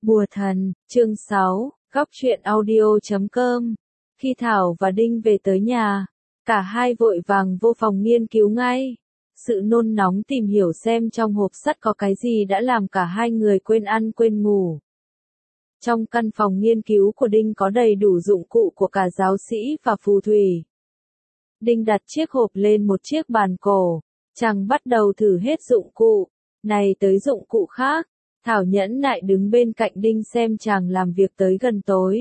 Bùa thần, chương 6, góc truyện audio.com. Khi Thảo và Đinh về tới nhà, cả hai vội vàng vô phòng nghiên cứu ngay. Sự nôn nóng tìm hiểu xem trong hộp sắt có cái gì đã làm cả hai người quên ăn quên ngủ. Trong căn phòng nghiên cứu của Đinh có đầy đủ dụng cụ của cả giáo sĩ và phù thủy. Đinh đặt chiếc hộp lên một chiếc bàn cổ, chàng bắt đầu thử hết dụng cụ, này tới dụng cụ khác. Thảo nhẫn nại đứng bên cạnh Đinh xem chàng làm việc tới gần tối.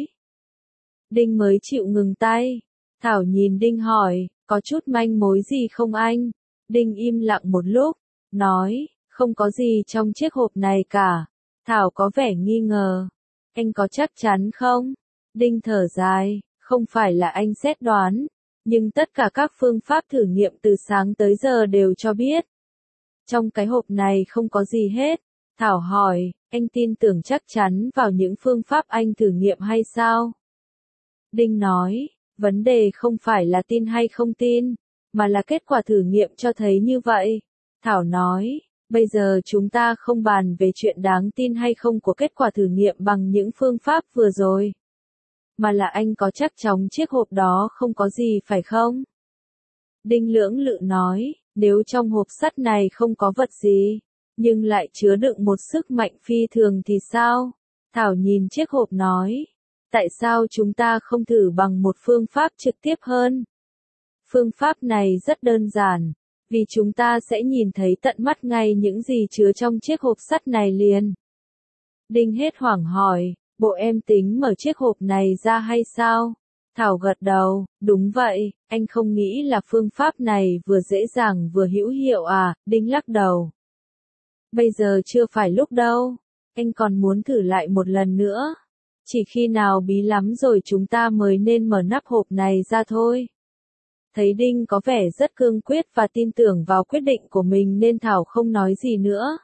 Đinh mới chịu ngừng tay. Thảo nhìn Đinh hỏi, có chút manh mối gì không anh? Đinh im lặng một lúc, nói, không có gì trong chiếc hộp này cả. Thảo có vẻ nghi ngờ. Anh có chắc chắn không? Đinh thở dài, không phải là anh xét đoán, nhưng tất cả các phương pháp thử nghiệm từ sáng tới giờ đều cho biết. Trong cái hộp này không có gì hết. Thảo hỏi, anh tin tưởng chắc chắn vào những phương pháp anh thử nghiệm hay sao? Đinh nói, vấn đề không phải là tin hay không tin, mà là kết quả thử nghiệm cho thấy như vậy. Thảo nói, bây giờ chúng ta không bàn về chuyện đáng tin hay không của kết quả thử nghiệm bằng những phương pháp vừa rồi. Mà là anh có chắc chắn chiếc hộp đó không có gì phải không? Đinh lưỡng lự nói, nếu trong hộp sắt này không có vật gì, nhưng lại chứa đựng một sức mạnh phi thường thì sao? Thảo nhìn chiếc hộp nói, tại sao chúng ta không thử bằng một phương pháp trực tiếp hơn? Phương pháp này rất đơn giản, vì chúng ta sẽ nhìn thấy tận mắt ngay những gì chứa trong chiếc hộp sắt này liền. Đinh hết hoảng hỏi, bộ em tính mở chiếc hộp này ra hay sao? Thảo gật đầu, đúng vậy, anh không nghĩ là phương pháp này vừa dễ dàng vừa hữu hiệu à? Đinh lắc đầu. Bây giờ chưa phải lúc đâu, anh còn muốn thử lại một lần nữa. Chỉ khi nào bí lắm rồi chúng ta mới nên mở nắp hộp này ra thôi. Thấy Đinh có vẻ rất cương quyết và tin tưởng vào quyết định của mình nên Thảo không nói gì nữa.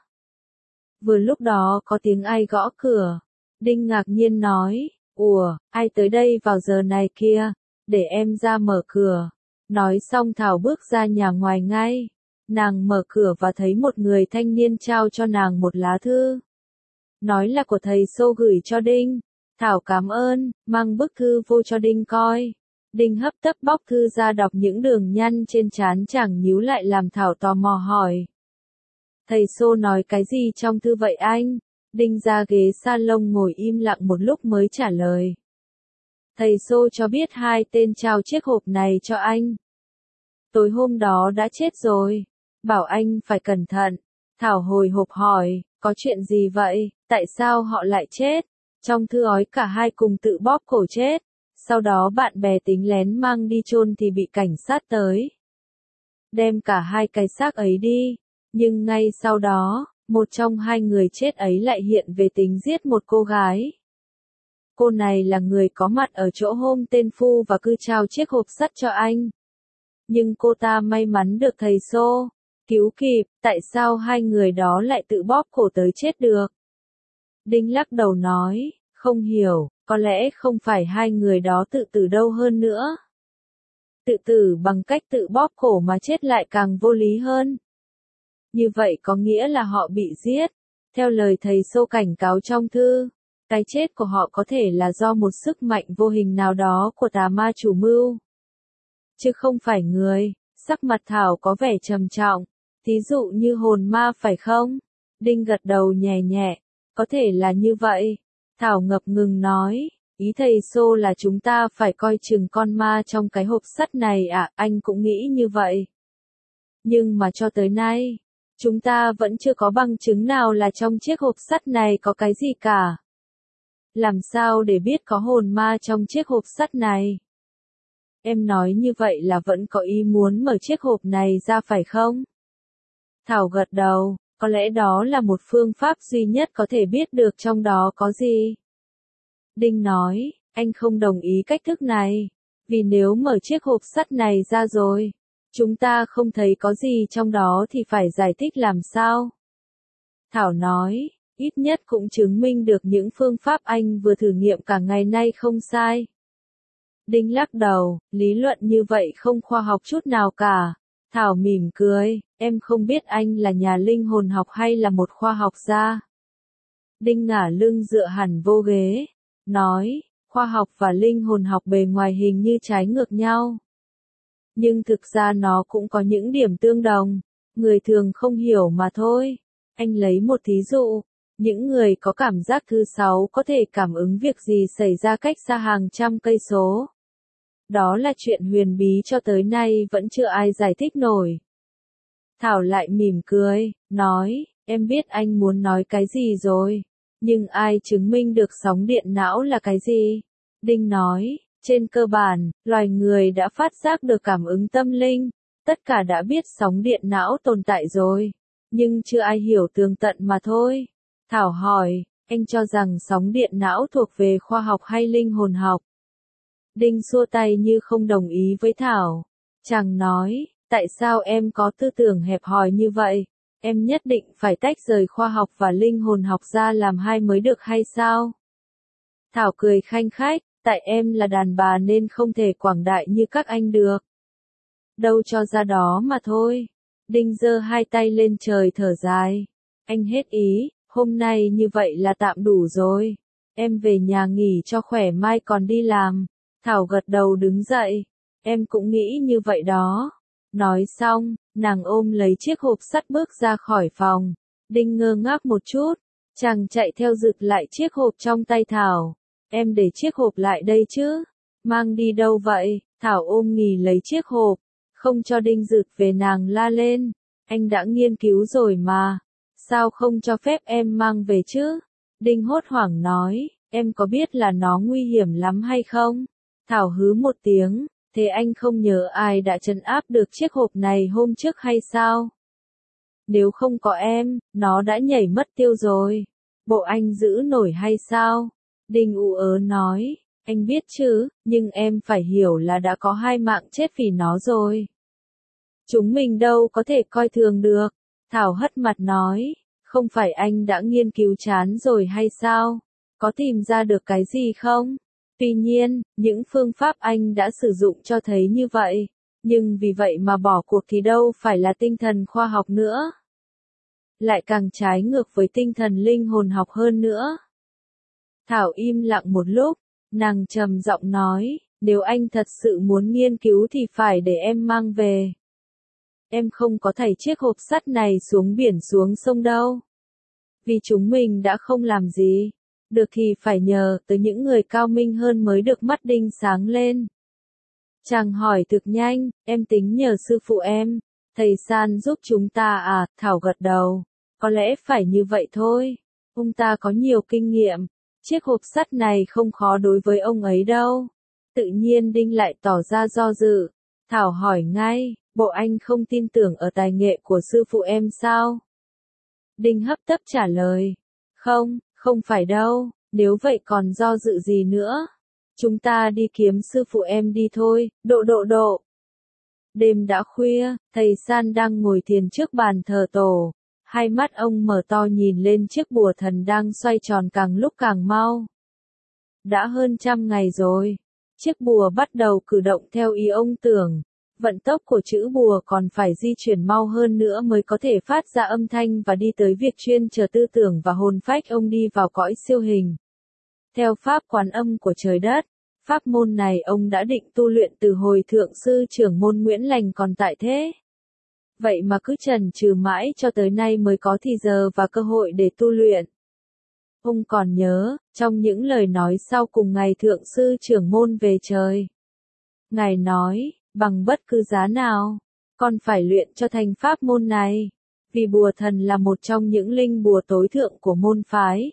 Vừa lúc đó có tiếng ai gõ cửa. Đinh ngạc nhiên nói, ủa, ai tới đây vào giờ này kia, để em ra mở cửa. Nói xong Thảo bước ra nhà ngoài ngay. Nàng mở cửa và thấy một người thanh niên trao cho nàng một lá thư. Nói là của thầy Sô gửi cho Đinh. Thảo cảm ơn, mang bức thư vô cho Đinh coi. Đinh hấp tấp bóc thư ra đọc những đường nhăn trên trán chàng nhíu lại làm Thảo tò mò hỏi. Thầy Sô nói cái gì trong thư vậy anh? Đinh ra ghế salon ngồi im lặng một lúc mới trả lời. Thầy Sô cho biết hai tên trao chiếc hộp này cho anh. Tối hôm đó đã chết rồi. Bảo anh phải cẩn thận. Thảo hồi hộp hỏi, có chuyện gì vậy, tại sao họ lại chết? Trong thư ói cả hai cùng tự bóp cổ chết. Sau đó bạn bè tính lén mang đi chôn thì bị cảnh sát tới. Đem cả hai cái xác ấy đi. Nhưng ngay sau đó, một trong hai người chết ấy lại hiện về tính giết một cô gái. Cô này là người có mặt ở chỗ hôm tên Phu và cứ trao chiếc hộp sắt cho anh. Nhưng cô ta may mắn được thầy Sô cứu kịp, tại sao hai người đó lại tự bóp cổ tới chết được? Đinh lắc đầu nói, không hiểu, có lẽ không phải hai người đó tự tử đâu hơn nữa. Tự tử bằng cách tự bóp cổ mà chết lại càng vô lý hơn. Như vậy có nghĩa là họ bị giết. Theo lời thầy Sô cảnh cáo trong thư, cái chết của họ có thể là do một sức mạnh vô hình nào đó của tà ma chủ mưu. Chứ không phải người. Sắc mặt Thảo có vẻ trầm trọng. Thí dụ như hồn ma phải không? Đinh gật đầu nhẹ nhẹ. Có thể là như vậy. Thảo ngập ngừng nói. Ý thầy Sô là chúng ta phải coi chừng con ma trong cái hộp sắt này à? Anh cũng nghĩ như vậy. Nhưng mà cho tới nay, chúng ta vẫn chưa có bằng chứng nào là trong chiếc hộp sắt này có cái gì cả. Làm sao để biết có hồn ma trong chiếc hộp sắt này? Em nói như vậy là vẫn có ý muốn mở chiếc hộp này ra phải không? Thảo gật đầu, có lẽ đó là một phương pháp duy nhất có thể biết được trong đó có gì. Đinh nói, anh không đồng ý cách thức này, vì nếu mở chiếc hộp sắt này ra rồi, chúng ta không thấy có gì trong đó thì phải giải thích làm sao? Thảo nói, ít nhất cũng chứng minh được những phương pháp anh vừa thử nghiệm cả ngày nay không sai. Đinh lắc đầu, lý luận như vậy không khoa học chút nào cả. Thảo mỉm cười, em không biết anh là nhà linh hồn học hay là một khoa học gia. Đinh ngả lưng dựa hẳn vô ghế, nói, khoa học và linh hồn học bề ngoài hình như trái ngược nhau. Nhưng thực ra nó cũng có những điểm tương đồng, người thường không hiểu mà thôi. Anh lấy một thí dụ, những người có cảm giác thứ sáu có thể cảm ứng việc gì xảy ra cách xa hàng trăm cây số. Đó là chuyện huyền bí cho tới nay vẫn chưa ai giải thích nổi. Thảo lại mỉm cười, nói, em biết anh muốn nói cái gì rồi, nhưng ai chứng minh được sóng điện não là cái gì? Đinh nói, trên cơ bản, loài người đã phát giác được cảm ứng tâm linh, tất cả đã biết sóng điện não tồn tại rồi, nhưng chưa ai hiểu tường tận mà thôi. Thảo hỏi, anh cho rằng sóng điện não thuộc về khoa học hay linh hồn học? Đinh xua tay như không đồng ý với Thảo. Chàng nói, tại sao em có tư tưởng hẹp hòi như vậy? Em nhất định phải tách rời khoa học và linh hồn học ra làm hai mới được hay sao? Thảo cười khanh khách, tại em là đàn bà nên không thể quảng đại như các anh được. Đâu cho ra đó mà thôi. Đinh giơ hai tay lên trời thở dài. Anh hết ý, hôm nay như vậy là tạm đủ rồi. Em về nhà nghỉ cho khỏe mai còn đi làm. Thảo gật đầu đứng dậy. Em cũng nghĩ như vậy đó. Nói xong, nàng ôm lấy chiếc hộp sắt bước ra khỏi phòng. Đinh ngơ ngác một chút. Chàng chạy theo giựt lại chiếc hộp trong tay Thảo. Em để chiếc hộp lại đây chứ? Mang đi đâu vậy? Thảo ôm nghì lấy chiếc hộp. Không cho Đinh giựt về nàng la lên. Anh đã nghiên cứu rồi mà. Sao không cho phép em mang về chứ? Đinh hốt hoảng nói, em có biết là nó nguy hiểm lắm hay không? Thảo hứ một tiếng, thế anh không nhớ ai đã trấn áp được chiếc hộp này hôm trước hay sao? Nếu không có em, nó đã nhảy mất tiêu rồi. Bộ anh giữ nổi hay sao? Đinh ú ớ nói, anh biết chứ, nhưng em phải hiểu là đã có 2 mạng chết vì nó rồi. Chúng mình đâu có thể coi thường được. Thảo hất mặt nói, không phải anh đã nghiên cứu chán rồi hay sao? Có tìm ra được cái gì không? Tuy nhiên, những phương pháp anh đã sử dụng cho thấy như vậy. Nhưng vì vậy mà bỏ cuộc thì đâu phải là tinh thần khoa học nữa. Lại càng trái ngược với tinh thần linh hồn học hơn nữa. Thảo im lặng một lúc, nàng trầm giọng nói, nếu anh thật sự muốn nghiên cứu thì phải để em mang về. Em không có thảy chiếc hộp sắt này xuống biển xuống sông đâu. Vì chúng mình đã không làm gì. Được thì phải nhờ tới những người cao minh hơn mới được. Mắt Đinh sáng lên. Chàng hỏi thực nhanh, em tính nhờ sư phụ em, thầy San giúp chúng ta à? Thảo gật đầu. Có lẽ phải như vậy thôi. Ông ta có nhiều kinh nghiệm. Chiếc hộp sắt này không khó đối với ông ấy đâu. Tự nhiên Đinh lại tỏ ra do dự. Thảo hỏi ngay, bộ anh không tin tưởng ở tài nghệ của sư phụ em sao? Đinh hấp tấp trả lời. Không, không phải đâu, nếu vậy còn do dự gì nữa? Chúng ta đi kiếm sư phụ em đi thôi, độ. Đêm đã khuya, thầy San đang ngồi thiền trước bàn thờ tổ. Hai mắt ông mở to nhìn lên chiếc bùa thần đang xoay tròn càng lúc càng mau. Đã hơn 100 ngày rồi. Chiếc bùa bắt đầu cử động theo ý ông tưởng. Vận tốc của chữ bùa còn phải di chuyển mau hơn nữa mới có thể phát ra âm thanh và đi tới việc chuyên trở tư tưởng và hồn phách ông đi vào cõi siêu hình. Theo pháp quán âm của trời đất, pháp môn này ông đã định tu luyện từ hồi thượng sư trưởng môn Nguyễn Lành còn tại thế. Vậy mà cứ chần chừ mãi cho tới nay mới có thì giờ và cơ hội để tu luyện. Ông còn nhớ, trong những lời nói sau cùng ngày thượng sư trưởng môn về trời. Ngài nói, bằng bất cứ giá nào, con phải luyện cho thành pháp môn này. Vì bùa thần là một trong những linh bùa tối thượng của môn phái.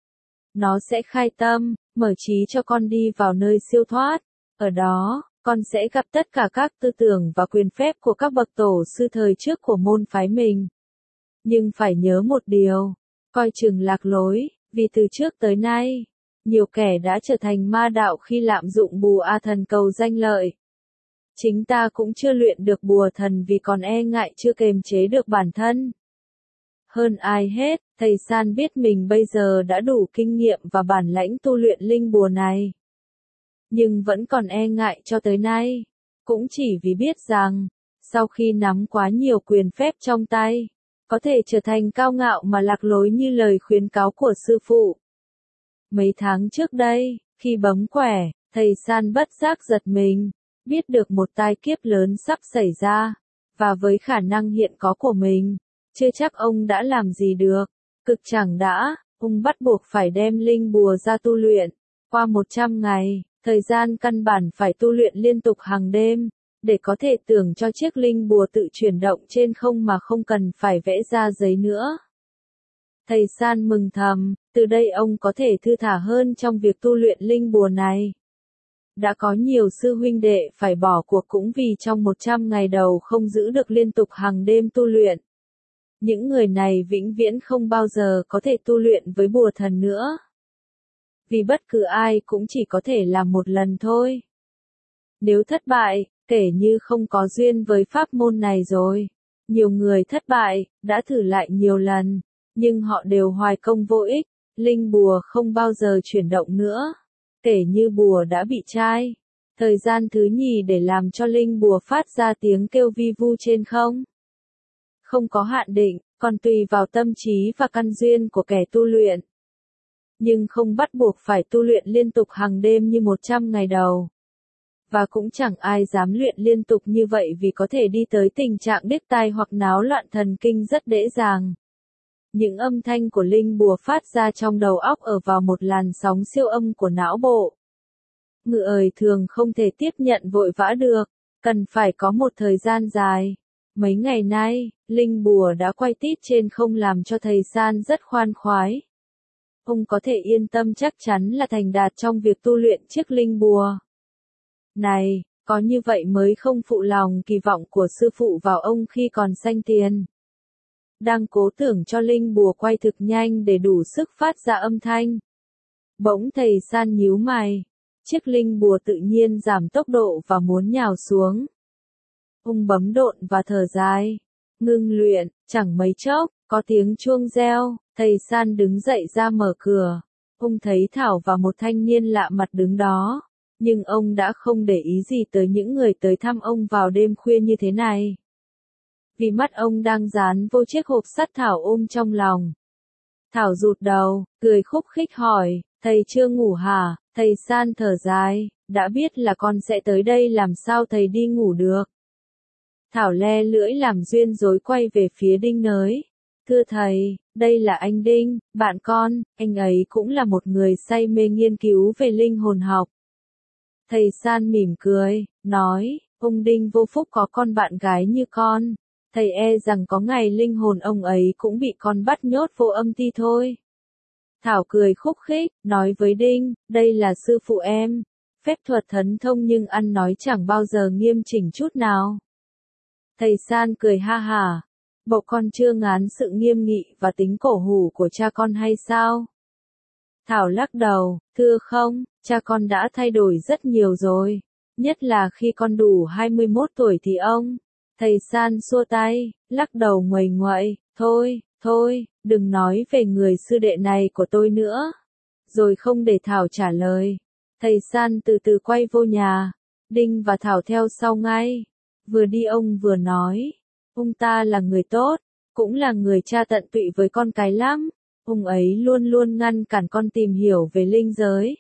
Nó sẽ khai tâm, mở trí cho con đi vào nơi siêu thoát. Ở đó, con sẽ gặp tất cả các tư tưởng và quyền phép của các bậc tổ sư thời trước của môn phái mình. Nhưng phải nhớ một điều, coi chừng lạc lối, vì từ trước tới nay, nhiều kẻ đã trở thành ma đạo khi lạm dụng bùa A thần cầu danh lợi. Chính ta cũng chưa luyện được bùa thần vì còn e ngại chưa kềm chế được bản thân. Hơn ai hết, thầy San biết mình bây giờ đã đủ kinh nghiệm và bản lãnh tu luyện linh bùa này. Nhưng vẫn còn e ngại cho tới nay. Cũng chỉ vì biết rằng, sau khi nắm quá nhiều quyền phép trong tay, có thể trở thành cao ngạo mà lạc lối như lời khuyến cáo của sư phụ. Mấy tháng trước đây, khi bấm quẻ, thầy San bất giác giật mình, biết được một tai kiếp lớn sắp xảy ra, và với khả năng hiện có của mình, chưa chắc ông đã làm gì được. Cực chẳng đã, ông bắt buộc phải đem linh bùa ra tu luyện. Qua 100 ngày, thời gian căn bản phải tu luyện liên tục hàng đêm, để có thể tưởng cho chiếc linh bùa tự chuyển động trên không mà không cần phải vẽ ra giấy nữa. Thầy San mừng thầm, từ đây ông có thể thư thả hơn trong việc tu luyện linh bùa này. Đã có nhiều sư huynh đệ phải bỏ cuộc cũng vì trong 100 ngày đầu không giữ được liên tục hàng đêm tu luyện. Những người này vĩnh viễn không bao giờ có thể tu luyện với bùa thần nữa. Vì bất cứ ai cũng chỉ có thể làm một lần thôi. Nếu thất bại, kể như không có duyên với pháp môn này rồi. Nhiều người thất bại, đã thử lại nhiều lần, nhưng họ đều hoài công vô ích, linh bùa không bao giờ chuyển động nữa. Kể như bùa đã bị chai. Thời gian thứ nhì để làm cho linh bùa phát ra tiếng kêu vi vu trên không. Không có hạn định, còn tùy vào tâm trí và căn duyên của kẻ tu luyện. Nhưng không bắt buộc phải tu luyện liên tục hàng đêm như 100 ngày đầu. Và cũng chẳng ai dám luyện liên tục như vậy vì có thể đi tới tình trạng điếc tai hoặc náo loạn thần kinh rất dễ dàng. Những âm thanh của linh bùa phát ra trong đầu óc ở vào một làn sóng siêu âm của não bộ. Người thường không thể tiếp nhận vội vã được, cần phải có một thời gian dài. Mấy ngày nay, linh bùa đã quay tít trên không làm cho thầy San rất khoan khoái. Ông có thể yên tâm chắc chắn là thành đạt trong việc tu luyện chiếc linh bùa này, có như vậy mới không phụ lòng kỳ vọng của sư phụ vào ông khi còn xanh tiền. Đang cố tưởng cho linh bùa quay thực nhanh để đủ sức phát ra âm thanh. Bỗng thầy San nhíu mày, chiếc linh bùa tự nhiên giảm tốc độ và muốn nhào xuống. Ông bấm độn và thở dài, ngưng luyện, chẳng mấy chốc, có tiếng chuông reo, thầy San đứng dậy ra mở cửa. Ông thấy Thảo và một thanh niên lạ mặt đứng đó, nhưng ông đã không để ý gì tới những người tới thăm ông vào đêm khuya như thế này. Vì mắt ông đang dán vô chiếc hộp sắt Thảo ôm trong lòng. Thảo rụt đầu, cười khúc khích hỏi, thầy chưa ngủ hả? Thầy San thở dài, đã biết là con sẽ tới đây làm sao thầy đi ngủ được. Thảo le lưỡi làm duyên dối quay về phía Đinh nới. Thưa thầy, đây là anh Đinh, bạn con, anh ấy cũng là một người say mê nghiên cứu về linh hồn học. Thầy San mỉm cười, nói, ông Đinh vô phúc có con bạn gái như con. Thầy e rằng có ngày linh hồn ông ấy cũng bị con bắt nhốt vô âm ti thôi. Thảo cười khúc khích, nói với Đinh, đây là sư phụ em. Phép thuật thần thông nhưng ăn nói chẳng bao giờ nghiêm chỉnh chút nào. Thầy San cười ha hả. Bộ con chưa ngán sự nghiêm nghị và tính cổ hủ của cha con hay sao? Thảo lắc đầu, thưa không, cha con đã thay đổi rất nhiều rồi. Nhất là khi con đủ 21 tuổi thì ông. Thầy San xua tay, lắc đầu nguầy nguậy, thôi, đừng nói về người sư đệ này của tôi nữa. Rồi không để Thảo trả lời. Thầy San từ từ quay vô nhà. Đinh và Thảo theo sau ngay. Vừa đi ông vừa nói. Ông ta là người tốt, cũng là người cha tận tụy với con cái lắm. Ông ấy luôn luôn ngăn cản con tìm hiểu về linh giới.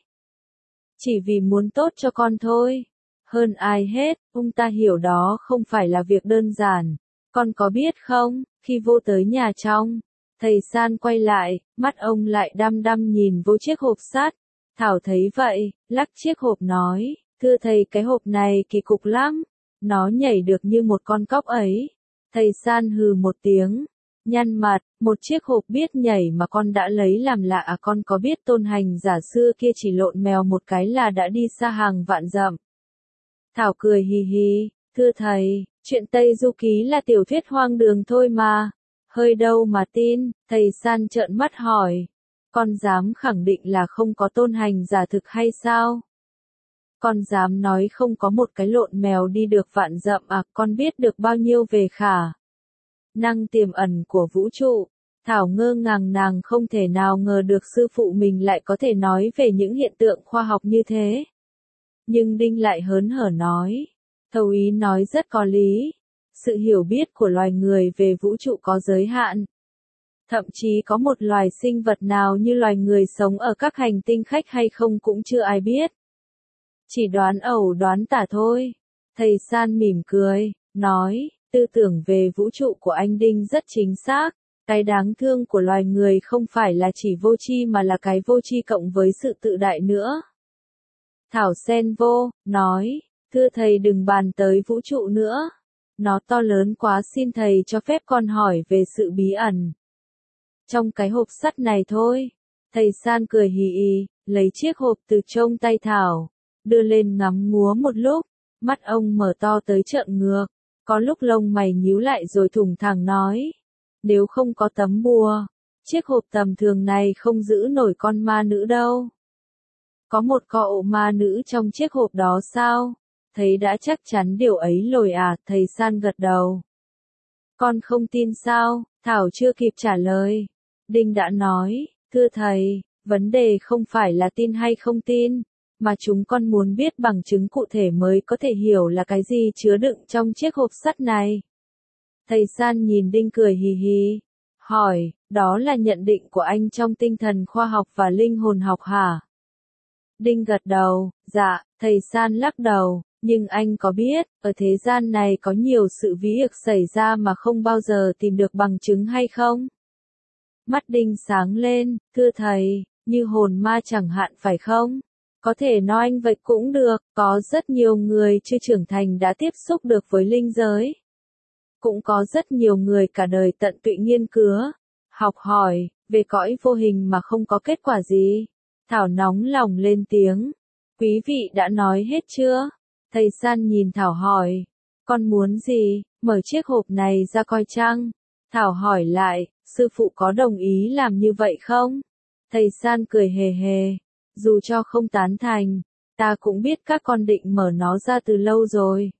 Chỉ vì muốn tốt cho con thôi. Hơn ai hết, ông ta hiểu đó không phải là việc đơn giản. Con có biết không, khi vô tới nhà trong, thầy San quay lại, mắt ông lại đăm đăm nhìn vô chiếc hộp sắt. Thảo thấy vậy, lắc chiếc hộp nói, thưa thầy cái hộp này kỳ cục lắm. Nó nhảy được như một con cóc ấy. Thầy San hừ một tiếng, nhăn mặt, một chiếc hộp biết nhảy mà con đã lấy làm lạ à? Con có biết tôn hành giả xưa kia chỉ lộn mèo một cái là đã đi xa hàng vạn dặm. Thảo cười hì hì, thưa thầy, chuyện Tây Du Ký là tiểu thuyết hoang đường thôi mà. Hơi đâu mà tin, thầy San trợn mắt hỏi. Con dám khẳng định là không có tôn hành giả thực hay sao? Con dám nói không có một cái lộn mèo đi được vạn dặm à? Con biết được bao nhiêu về khả năng tiềm ẩn của vũ trụ? Thảo ngơ ngàng, nàng không thể nào ngờ được sư phụ mình lại có thể nói về những hiện tượng khoa học như thế. Nhưng Đinh lại hớn hở nói, thầy ý nói rất có lý. Sự hiểu biết của loài người về vũ trụ có giới hạn. Thậm chí có một loài sinh vật nào như loài người sống ở các hành tinh khác hay không cũng chưa ai biết. Chỉ đoán ẩu đoán tả thôi. Thầy San mỉm cười, nói, tư tưởng về vũ trụ của anh Đinh rất chính xác. Cái đáng thương của loài người không phải là chỉ vô tri mà là cái vô tri cộng với sự tự đại nữa. Thảo xen vô, nói, thưa thầy đừng bàn tới vũ trụ nữa. Nó to lớn quá, xin thầy cho phép con hỏi về sự bí ẩn. Trong cái hộp sắt này thôi. Thầy San cười hì hì, lấy chiếc hộp từ trong tay Thảo, đưa lên ngắm nghúa một lúc, mắt ông mở to tới trợn ngược, có lúc lông mày nhíu lại rồi thủng thẳng nói. Nếu không có tấm bùa, chiếc hộp tầm thường này không giữ nổi con ma nữ đâu. Có một cậu ma nữ trong chiếc hộp đó sao? Thầy đã chắc chắn điều ấy rồi à? Thầy San gật đầu. Con không tin sao? Thảo chưa kịp trả lời. Đinh đã nói, thưa thầy, vấn đề không phải là tin hay không tin, mà chúng con muốn biết bằng chứng cụ thể mới có thể hiểu là cái gì chứa đựng trong chiếc hộp sắt này. Thầy San nhìn Đinh cười hì hì, hỏi, đó là nhận định của anh trong tinh thần khoa học và linh hồn học hả? Đinh gật đầu, dạ. Thầy San lắc đầu, nhưng anh có biết, ở thế gian này có nhiều sự việc xảy ra mà không bao giờ tìm được bằng chứng hay không? Mắt Đinh sáng lên, thưa thầy, như hồn ma chẳng hạn phải không? Có thể nói anh vậy cũng được, có rất nhiều người chưa trưởng thành đã tiếp xúc được với linh giới. Cũng có rất nhiều người cả đời tận tụy nghiên cứu, học hỏi, về cõi vô hình mà không có kết quả gì. Thảo nóng lòng lên tiếng. Quý vị đã nói hết chưa? Thầy San nhìn Thảo hỏi. Con muốn gì? Mở chiếc hộp này ra coi chăng? Thảo hỏi lại, sư phụ có đồng ý làm như vậy không? Thầy San cười hề hề. Dù cho không tán thành, ta cũng biết các con định mở nó ra từ lâu rồi.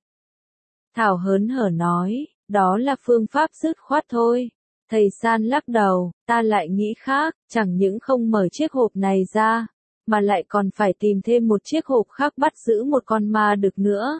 Thảo hớn hở nói, đó là phương pháp dứt khoát thôi. Thầy San lắc đầu, ta lại nghĩ khác, chẳng những không mở chiếc hộp này ra, mà lại còn phải tìm thêm một chiếc hộp khác bắt giữ một con ma được nữa.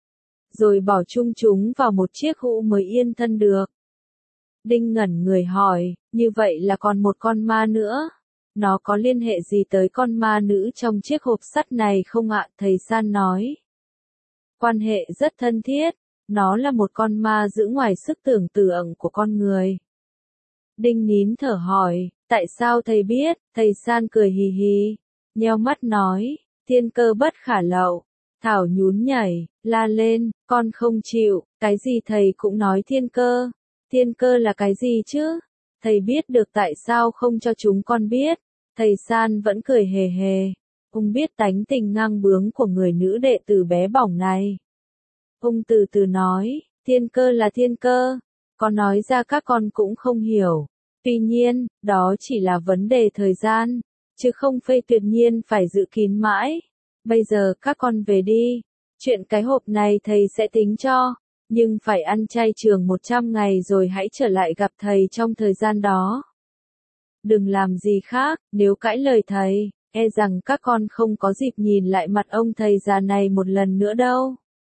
Rồi bỏ chung chúng vào một chiếc hũ mới yên thân được. Đinh ngẩn người hỏi, như vậy là còn một con ma nữa. Nó có liên hệ gì tới con ma nữ trong chiếc hộp sắt này không ạ? Thầy San nói. Quan hệ rất thân thiết, nó là một con ma giữ ngoài sức tưởng tượng của con người. Đinh nín thở hỏi, tại sao thầy biết? Thầy San cười hì hì, nheo mắt nói, thiên cơ bất khả lậu. Thảo nhún nhảy, la lên, con không chịu, cái gì thầy cũng nói thiên cơ. Thiên cơ là cái gì chứ? Thầy biết được tại sao không cho chúng con biết. Thầy San vẫn cười hề hề. Ông biết tánh tình ngang bướng của người nữ đệ tử bé bỏng này. Ông từ từ nói, thiên cơ là thiên cơ. Có nói ra các con cũng không hiểu. Tuy nhiên, đó chỉ là vấn đề thời gian, chứ không phải tuyệt nhiên phải giữ kín mãi. Bây giờ các con về đi. Chuyện cái hộp này thầy sẽ tính cho. Nhưng phải ăn chay trường 100 ngày rồi hãy trở lại gặp thầy trong thời gian đó. Đừng làm gì khác, nếu cãi lời thầy, e rằng các con không có dịp nhìn lại mặt ông thầy già này một lần nữa đâu.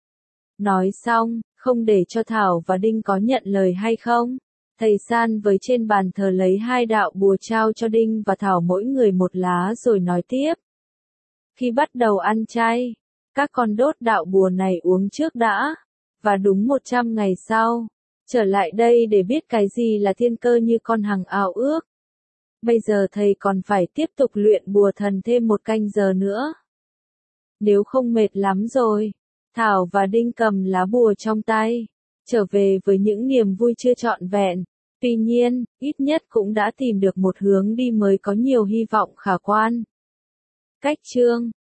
Nói xong, không để cho Thảo và Đinh có nhận lời hay không, thầy San với trên bàn thờ lấy 2 đạo bùa trao cho Đinh và Thảo mỗi người một lá rồi nói tiếp. Khi bắt đầu ăn chay, các con đốt đạo bùa này uống trước đã, và đúng 100 ngày sau, trở lại đây để biết cái gì là thiên cơ như con hằng ao ước. Bây giờ thầy còn phải tiếp tục luyện bùa thần thêm 1 canh giờ nữa. Nếu không mệt lắm rồi, Thảo và Đinh cầm lá bùa trong tay, trở về với những niềm vui chưa trọn vẹn. Tuy nhiên, ít nhất cũng đã tìm được một hướng đi mới có nhiều hy vọng khả quan. Cách chương